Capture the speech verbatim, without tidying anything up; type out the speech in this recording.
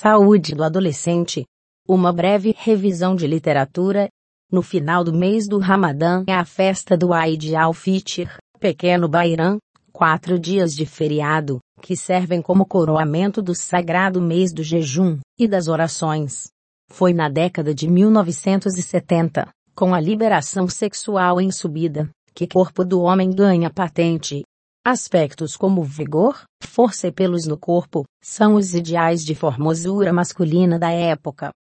Saúde do adolescente. Uma breve revisão de literatura. No final do mês do Ramadã é a festa do Eid al-Fitr, pequeno Bairam, quatro dias de feriado, que servem como coroamento do sagrado mês do jejum e das orações. Foi na década de mil novecentos e setenta, com a liberação sexual em subida, que o corpo do homem ganha patente. Aspectos como vigor, força e pelos no corpo, são os ideais de formosura masculina da época.